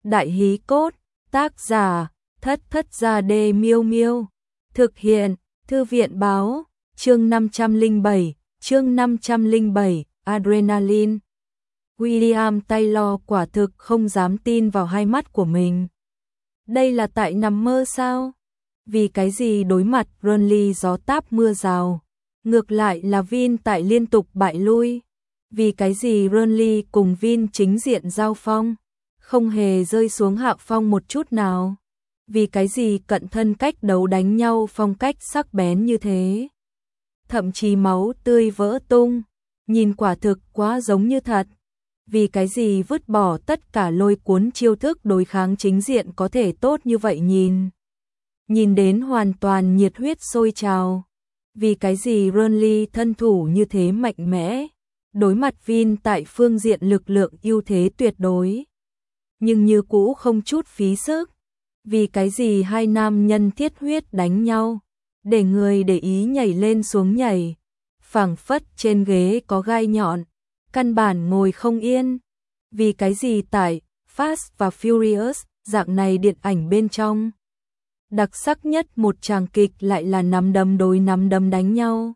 Đại hí cốt, tác giả, Thất Thất Gia Đê Miêu Miêu. Thực hiện, Thư viện báo, chương 507, Adrenaline. William Taylor quả thực không dám tin vào hai mắt của mình. Đây là tại nằm mơ sao? Vì cái gì đối mặt Burnley gió táp mưa rào, ngược lại là Vin tại liên tục bại lui? Vì cái gì Burnley cùng Vin chính diện giao phong, không hề rơi xuống hạ phong một chút nào? Vì cái gì cận thân cách đấu đánh nhau phong cách sắc bén như thế? Thậm chí máu tươi vỡ tung, nhìn quả thực quá giống như thật. Vì cái gì vứt bỏ tất cả lôi cuốn chiêu thức đối kháng chính diện có thể tốt như vậy nhìn đến hoàn toàn nhiệt huyết sôi trào. Vì cái gì Burnley thân thủ như thế mạnh mẽ, đối mặt Vin tại phương diện lực lượng ưu thế tuyệt đối, nhưng như cũ không chút phí sức. Vì cái gì hai nam nhân thiết huyết đánh nhau, để người để ý nhảy lên xuống nhảy, phảng phất trên ghế có gai nhọn, căn bản ngồi không yên. Vì cái gì tại Fast và Furious dạng này điện ảnh bên trong, đặc sắc nhất một tràng kịch lại là nắm đấm đối nắm đấm đánh nhau?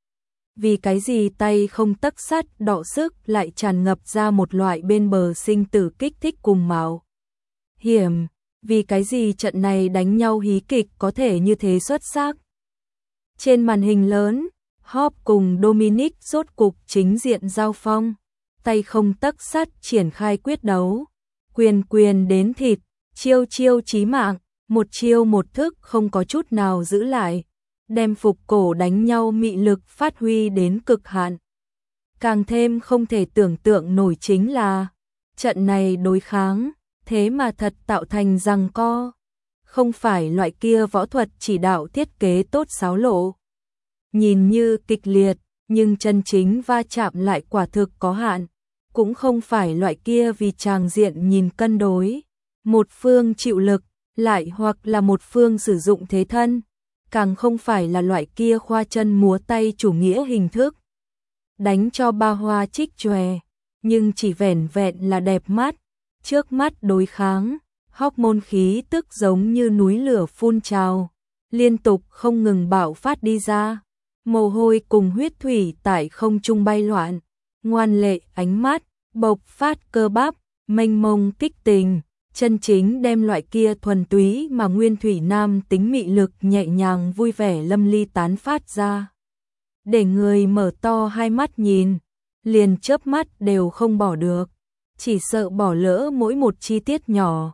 Vì cái gì tay không tấc sắt đọ sức lại tràn ngập ra một loại bên bờ sinh tử kích thích cùng mạo hiểm? Vì cái gì trận này đánh nhau hí kịch có thể như thế xuất sắc? Trên màn hình lớn, Hop cùng Dominic rốt cục chính diện giao phong, tay không tấc sắt triển khai quyết đấu, quyền đến thịt, chiêu chí mạng, một chiêu một thức không có chút nào giữ lại, đem phục cổ đánh nhau mị lực phát huy đến cực hạn. Càng thêm không thể tưởng tượng nổi chính là trận này đối kháng thế mà thật tạo thành giằng co, không phải loại kia võ thuật chỉ đạo thiết kế tốt xáo lộ, nhìn như kịch liệt nhưng chân chính va chạm lại quả thực có hạn, cũng không phải loại kia vì tràng diện nhìn cân đối, một phương chịu lực lại hoặc là một phương sử dụng thế thân, càng không phải là loại kia khoa chân múa tay chủ nghĩa hình thức, đánh cho ba hoa trích chòe, nhưng chỉ vẻn vẹn là đẹp mắt. Trước mắt đối kháng, hormone khí tức giống như núi lửa phun trào, liên tục không ngừng bạo phát đi ra, mồ hôi cùng huyết thủy tại không trung bay loạn, ngoan lệ ánh mắt, bộc phát cơ bắp, mênh mông kích tình, chân chính đem loại kia thuần túy mà nguyên thủy nam tính mị lực nhẹ nhàng vui vẻ lâm ly tán phát ra. Để người mở to hai mắt nhìn, liền chớp mắt đều không bỏ được, chỉ sợ bỏ lỡ mỗi một chi tiết nhỏ.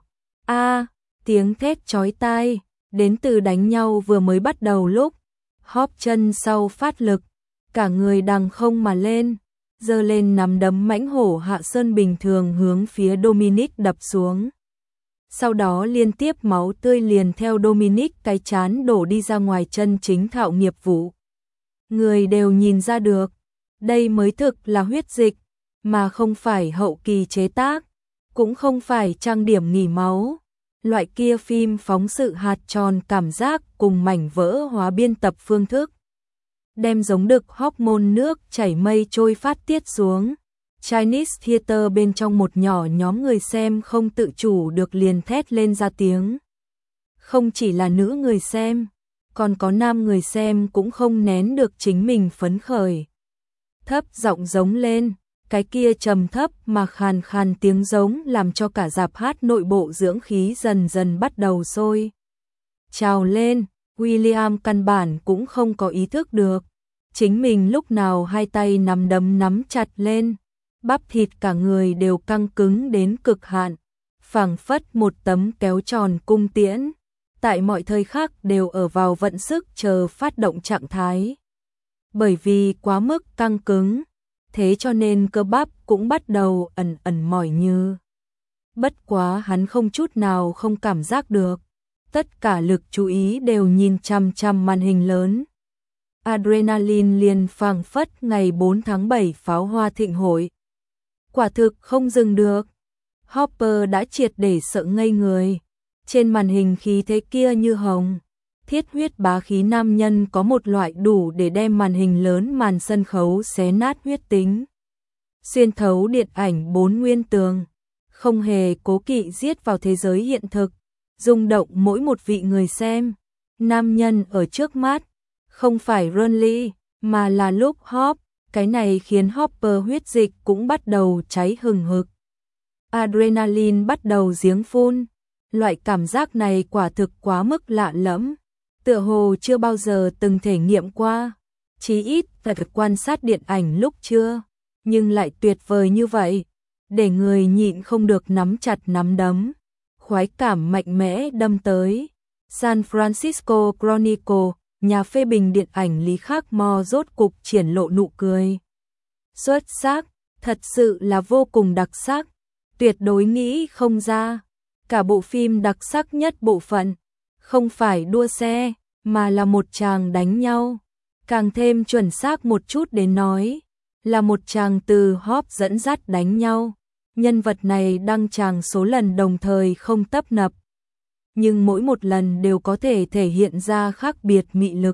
Tiếng thét chói tai, đến từ đánh nhau vừa mới bắt đầu lúc, Hop chân sau phát lực, cả người đằng không mà lên, giơ lên nắm đấm mãnh hổ hạ sơn bình thường hướng phía Dominic đập xuống. Sau đó liên tiếp máu tươi liền theo Dominic cái chán đổ đi ra ngoài, chân chính thạo nghiệp vụ. Người đều nhìn ra được, đây mới thực là huyết dịch, mà không phải hậu kỳ chế tác, cũng không phải trang điểm nghỉ máu. Loại kia phim phóng sự hạt tròn cảm giác cùng mảnh vỡ hóa biên tập phương thức, đem giống đực hormone nước chảy mây trôi phát tiết xuống. Chinese Theater bên trong một nhỏ nhóm người xem không tự chủ được liền thét lên ra tiếng. Không chỉ là nữ người xem, còn có nam người xem cũng không nén được chính mình phấn khởi, thấp giọng giống lên. Cái kia trầm thấp mà khàn khàn tiếng giống làm cho cả rạp hát nội bộ dưỡng khí dần dần bắt đầu sôi trào lên. William căn bản cũng không có ý thức được chính mình lúc nào hai tay nắm đấm nắm chặt lên, bắp thịt cả người đều căng cứng đến cực hạn, phảng phất một tấm kéo tròn cung tiễn, tại mọi thời khắc đều ở vào vận sức chờ phát động trạng thái. Bởi vì quá mức căng cứng, thế cho nên cơ bắp cũng bắt đầu ẩn mỏi như. Bất quá hắn không chút nào không cảm giác được, tất cả lực chú ý đều nhìn chằm chằm màn hình lớn. Adrenaline liền phảng phất ngày 4 tháng 7 pháo hoa thịnh hội. Quả thực không dừng được. Hopper đã triệt để sợ ngây người. Trên màn hình khí thế kia như hồng, thiết huyết bá khí nam nhân có một loại đủ để đem màn hình lớn màn sân khấu xé nát huyết tính, xuyên thấu điện ảnh 4 nguyên tường. không hề cố kỵ giết vào thế giới hiện thực, rung động mỗi một vị người xem. Nam nhân ở trước mắt, không phải Renly, mà là Luke Hobbs, cái này khiến Hopper huyết dịch cũng bắt đầu cháy hừng hực. Adrenaline bắt đầu giếng phun, loại cảm giác này quả thực quá mức lạ lẫm, tựa hồ chưa bao giờ từng thể nghiệm qua, chí ít phải quan sát điện ảnh lúc chưa, nhưng lại tuyệt vời như vậy, để người nhịn không được nắm chặt nắm đấm, khoái cảm mạnh mẽ đâm tới. San Francisco Chronicle, nhà phê bình điện ảnh Lý Khắc Mo rốt cục triển lộ nụ cười. Xuất sắc, thật sự là vô cùng đặc sắc, tuyệt đối nghĩ không ra. Cả bộ phim đặc sắc nhất bộ phận, không phải đua xe, mà là một tràng đánh nhau. Càng thêm chuẩn xác một chút đến nói, là một tràng từ Hobbs dẫn dắt đánh nhau. Nhân vật này đăng tràng số lần đồng thời không tấp nập, nhưng mỗi một lần đều có thể thể hiện ra khác biệt mị lực.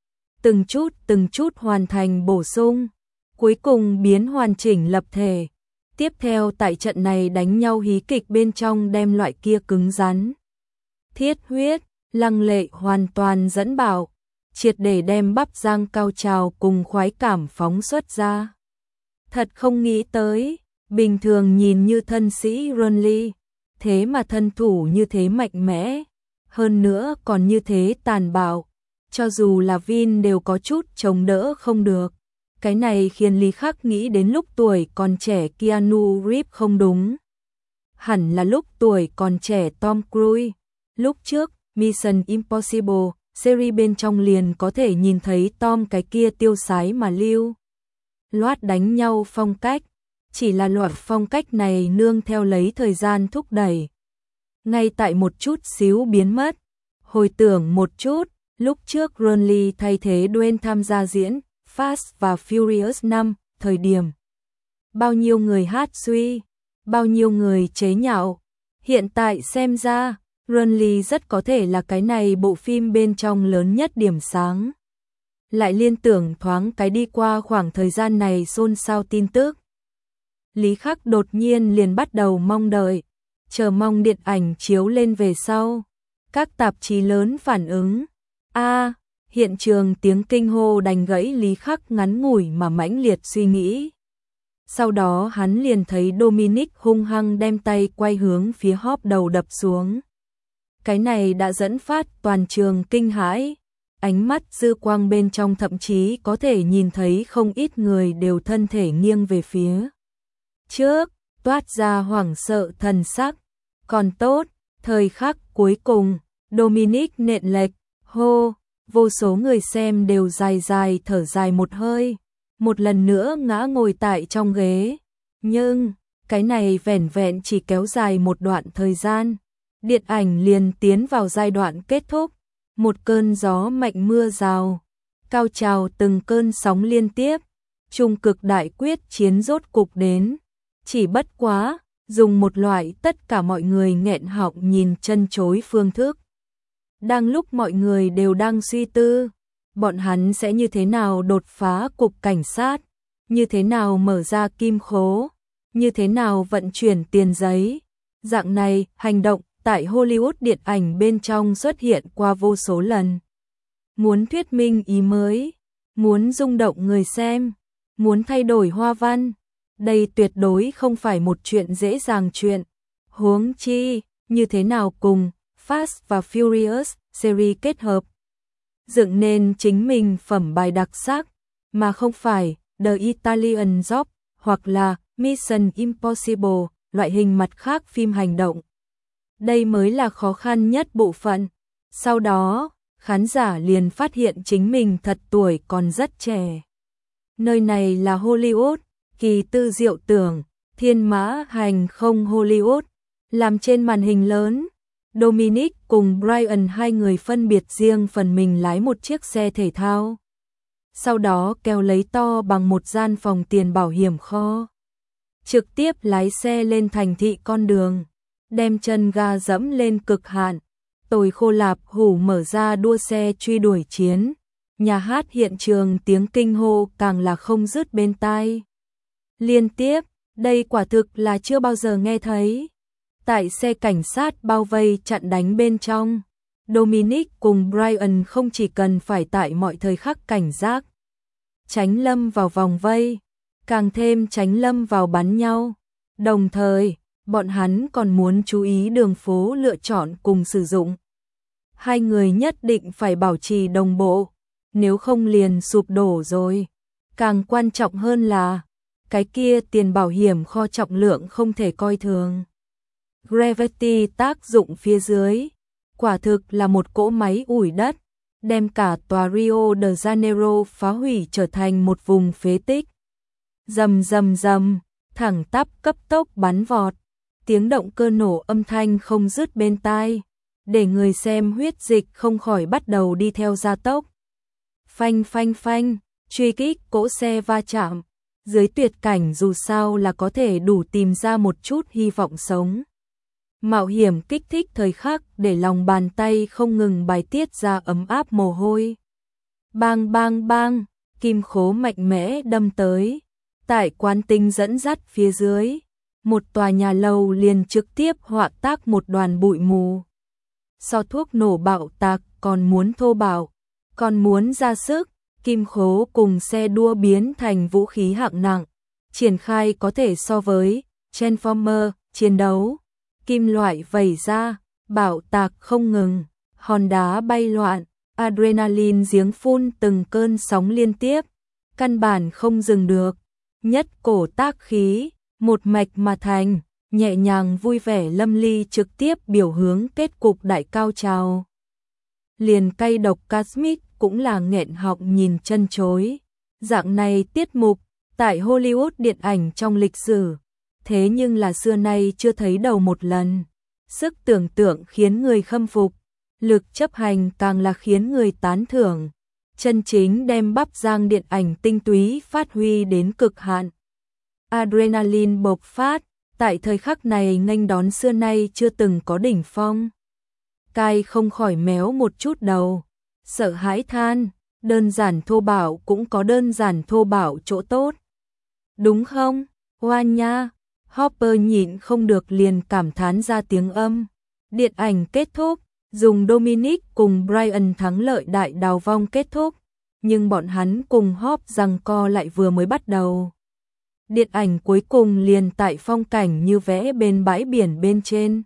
Từng chút hoàn thành bổ sung, cuối cùng biến hoàn chỉnh lập thể. Tiếp theo tại trận này đánh nhau hí kịch bên trong đem loại kia cứng rắn, thiết huyết, lăng lệ hoàn toàn dẫn bảo, triệt để đem bắp rang cao trào cùng khoái cảm phóng xuất ra. Thật không nghĩ tới, bình thường nhìn như thân sĩ Renly, thế mà thân thủ như thế mạnh mẽ, hơn nữa còn như thế tàn bạo, cho dù là Vin đều có chút chống đỡ không được. Cái này khiến Lý Khắc nghĩ đến lúc tuổi còn trẻ Keanu Reeves không đúng. Hẳn là lúc tuổi còn trẻ Tom Cruise. Lúc trước, Mission Impossible, series bên trong liền có thể nhìn thấy Tom cái kia tiêu sái mà lưu loát đánh nhau phong cách. Chỉ là loại phong cách này nương theo lấy thời gian thúc đẩy, ngay tại một chút xíu biến mất. Hồi tưởng một chút, lúc trước Renly thay thế Dwayne tham gia diễn Fast và Furious 5, thời điểm bao nhiêu người hát suy, bao nhiêu người chế nhạo. Hiện tại xem ra, Renly rất có thể là cái này bộ phim bên trong lớn nhất điểm sáng. Lại liên tưởng thoáng cái đi qua khoảng thời gian này xôn xao tin tức, Lý Khắc đột nhiên liền bắt đầu mong đợi, chờ mong điện ảnh chiếu lên về sau. Các tạp chí lớn phản ứng. Hiện trường tiếng kinh hô đánh gãy Lý Khắc ngắn ngủi mà mãnh liệt suy nghĩ. Sau đó hắn liền thấy Dominic hung hăng đem tay quay hướng phía Hobbs đầu đập xuống. Cái này đã dẫn phát toàn trường kinh hãi. Ánh mắt dư quang bên trong thậm chí có thể nhìn thấy không ít người đều thân thể nghiêng về phía trước, toát ra hoảng sợ thần sắc. Còn tốt, thời khắc cuối cùng, Dominic nện lệch, hô, vô số người xem đều dài dài thở dài một hơi, một lần nữa ngã ngồi tại trong ghế. Nhưng, cái này vẻn vẹn chỉ kéo dài một đoạn thời gian, điện ảnh liền tiến vào giai đoạn kết thúc. Một cơn gió mạnh mưa rào, cao trào từng cơn sóng liên tiếp, trung cực đại quyết chiến rốt cục đến. Chỉ bất quá, dùng một loại tất cả mọi người nghẹn họng nhìn chân chối phương thức. Đang lúc mọi người đều đang suy tư, bọn hắn sẽ như thế nào đột phá cục cảnh sát, như thế nào mở ra kim khố, như thế nào vận chuyển tiền giấy. Dạng này, hành động tại Hollywood điện ảnh bên trong xuất hiện qua vô số lần. Muốn thuyết minh ý mới, muốn rung động người xem, muốn thay đổi hoa văn. Đây tuyệt đối không phải một chuyện dễ dàng chuyện. Huống chi, như thế nào cùng Fast và Furious series kết hợp, dựng nên chính mình phẩm bài đặc sắc, mà không phải The Italian Job hoặc là Mission Impossible, loại hình mặt khác phim hành động. Đây mới là khó khăn nhất bộ phận. Sau đó, khán giả liền phát hiện chính mình thật tuổi còn rất trẻ. Nơi này là Hollywood, kỳ tư diệu tưởng, thiên mã hành không Hollywood, làm trên màn hình lớn. Dominic cùng Brian hai người phân biệt riêng phần mình lái một chiếc xe thể thao. Sau đó kéo lấy to bằng một gian phòng tiền bảo hiểm kho. Trực tiếp lái xe lên thành thị con đường, đem chân ga dẫm lên cực hạn. Tồi khô lạp hủ mở ra đua xe truy đuổi chiến. Nhà hát hiện trường tiếng kinh hô càng là không dứt bên tai. Liên tiếp, đây quả thực là chưa bao giờ nghe thấy. Tại xe cảnh sát bao vây chặn đánh bên trong, Dominic cùng Brian không chỉ cần phải tại mọi thời khắc cảnh giác, tránh lâm vào vòng vây, càng thêm tránh lâm vào bắn nhau. Đồng thời, bọn hắn còn muốn chú ý đường phố lựa chọn cùng sử dụng. Hai người nhất định phải bảo trì đồng bộ, nếu không liền sụp đổ rồi. Càng quan trọng hơn là, cái kia tiền bảo hiểm kho trọng lượng không thể coi thường. Gravity tác dụng phía dưới, quả thực là một cỗ máy ủi đất, đem cả tòa Rio de Janeiro phá hủy trở thành một vùng phế tích. Rầm rầm rầm, thẳng tắp cấp tốc bắn vọt, tiếng động cơ nổ âm thanh không dứt bên tai, để người xem huyết dịch không khỏi bắt đầu đi theo gia tốc. Phanh phanh phanh, truy kích cỗ xe va chạm, dưới tuyệt cảnh dù sao là có thể đủ tìm ra một chút hy vọng sống. Mạo hiểm kích thích thời khắc để lòng bàn tay không ngừng bài tiết ra ấm áp mồ hôi. Bang bang bang, kim khố mạnh mẽ đâm tới. Tại quán tinh dẫn dắt phía dưới, một tòa nhà lầu liền trực tiếp họa tác một đoàn bụi mù. So thuốc nổ bạo tạc còn muốn thô bạo, còn muốn ra sức, kim khố cùng xe đua biến thành vũ khí hạng nặng, triển khai có thể so với Transformer chiến đấu. Kim loại vẩy ra, bạo tạc không ngừng, hòn đá bay loạn, adrenaline giếng phun từng cơn sóng liên tiếp, căn bản không dừng được. Nhất cổ tác khí, một mạch mà thành, nhẹ nhàng vui vẻ lâm ly trực tiếp biểu hướng kết cục đại cao trào. Liền cay độc Cosmic cũng là nghẹn họng nhìn chân chối. Dạng này tiết mục, tại Hollywood điện ảnh trong lịch sử, thế nhưng là xưa nay chưa thấy đầu một lần. Sức tưởng tượng khiến người khâm phục, lực chấp hành càng là khiến người tán thưởng. Chân chính đem bắp rang điện ảnh tinh túy phát huy đến cực hạn. Adrenaline bộc phát, tại thời khắc này nghênh đón xưa nay chưa từng có đỉnh phong. Cai không khỏi méo một chút đầu, sợ hãi than, đơn giản thô bạo cũng có đơn giản thô bạo chỗ tốt. Đúng không, Hoa nha? Hopper nhịn không được liền cảm thán ra tiếng âm. Điện ảnh kết thúc, dùng Dominic cùng Brian thắng lợi đại đào vong kết thúc, nhưng bọn hắn cùng Hop giằng co lại vừa mới bắt đầu. Điện ảnh cuối cùng liền tại phong cảnh như vẽ bên bãi biển bên trên.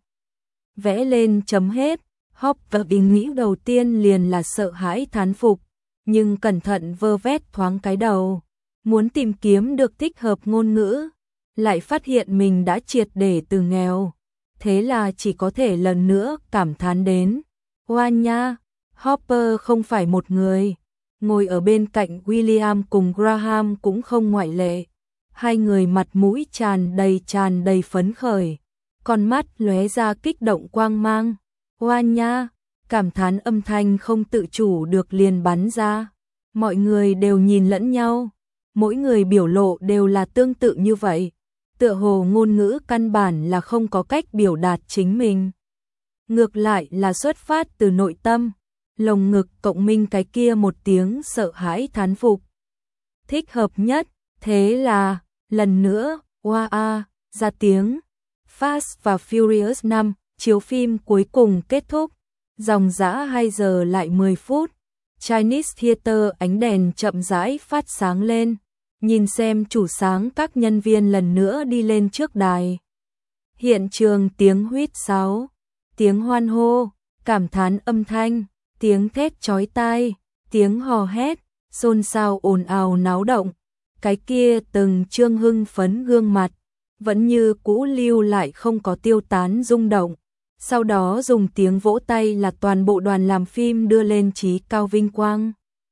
Vẽ lên chấm hết, Hop và ý nghĩ đầu tiên liền là sợ hãi thán phục, nhưng cẩn thận vơ vét thoáng cái đầu, muốn tìm kiếm được thích hợp ngôn ngữ, lại phát hiện mình đã triệt để từ nghèo, thế là chỉ có thể lần nữa cảm thán đến. Hoa nha, Hopper không phải một người, ngồi ở bên cạnh William cùng Graham cũng không ngoại lệ. Hai người mặt mũi tràn đầy phấn khởi, con mắt lóe ra kích động quang mang. Hoa nha, cảm thán âm thanh không tự chủ được liền bắn ra. Mọi người đều nhìn lẫn nhau, mỗi người biểu lộ đều là tương tự như vậy. Tựa hồ ngôn ngữ căn bản là không có cách biểu đạt chính mình. Ngược lại là xuất phát từ nội tâm, lồng ngực cộng minh cái kia một tiếng sợ hãi thán phục. Thích hợp nhất, thế là, lần nữa, wow, ra tiếng. Fast và Furious 5, chiếu phim cuối cùng kết thúc, dòng dã 2 giờ lại 10 phút. Chinese Theater ánh đèn chậm rãi phát sáng lên, nhìn xem chủ sáng các nhân viên lần nữa đi lên trước đài. Hiện trường tiếng huýt sáo, tiếng hoan hô, cảm thán âm thanh, tiếng thét chói tai, tiếng hò hét, xôn xao ồn ào náo động. Cái kia từng trương hưng phấn gương mặt, vẫn như cũ lưu lại không có tiêu tán rung động. Sau đó dùng tiếng vỗ tay là toàn bộ đoàn làm phim đưa lên chí cao vinh quang.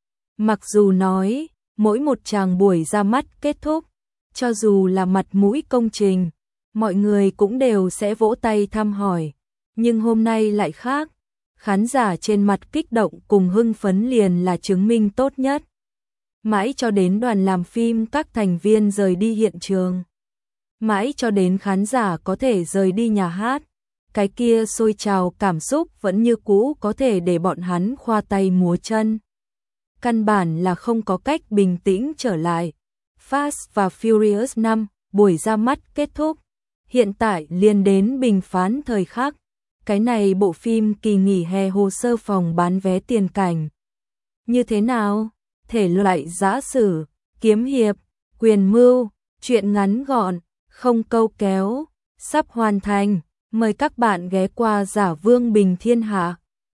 Mặc dù nói, mỗi một tràng buổi ra mắt kết thúc, cho dù là mặt mũi công trình, mọi người cũng đều sẽ vỗ tay thăm hỏi. Nhưng hôm nay lại khác, khán giả trên mặt kích động cùng hưng phấn liền là chứng minh tốt nhất. Mãi cho đến đoàn làm phim các thành viên rời đi hiện trường, mãi cho đến khán giả có thể rời đi nhà hát, cái kia sôi trào cảm xúc vẫn như cũ có thể để bọn hắn khoa tay múa chân. Căn bản là không có cách bình tĩnh trở lại. Fast và Furious 5, buổi ra mắt kết thúc. Hiện tại liền đến bình phán thời khắc. Cái này bộ phim kỳ nghỉ hè hồ sơ phòng bán vé tiền cảnh. Như thế nào? Thể loại giã sử, kiếm hiệp, quyền mưu, truyện ngắn gọn, không câu kéo, sắp hoàn thành. Mời các bạn ghé qua Giả Vương Bình Thiên Hạ.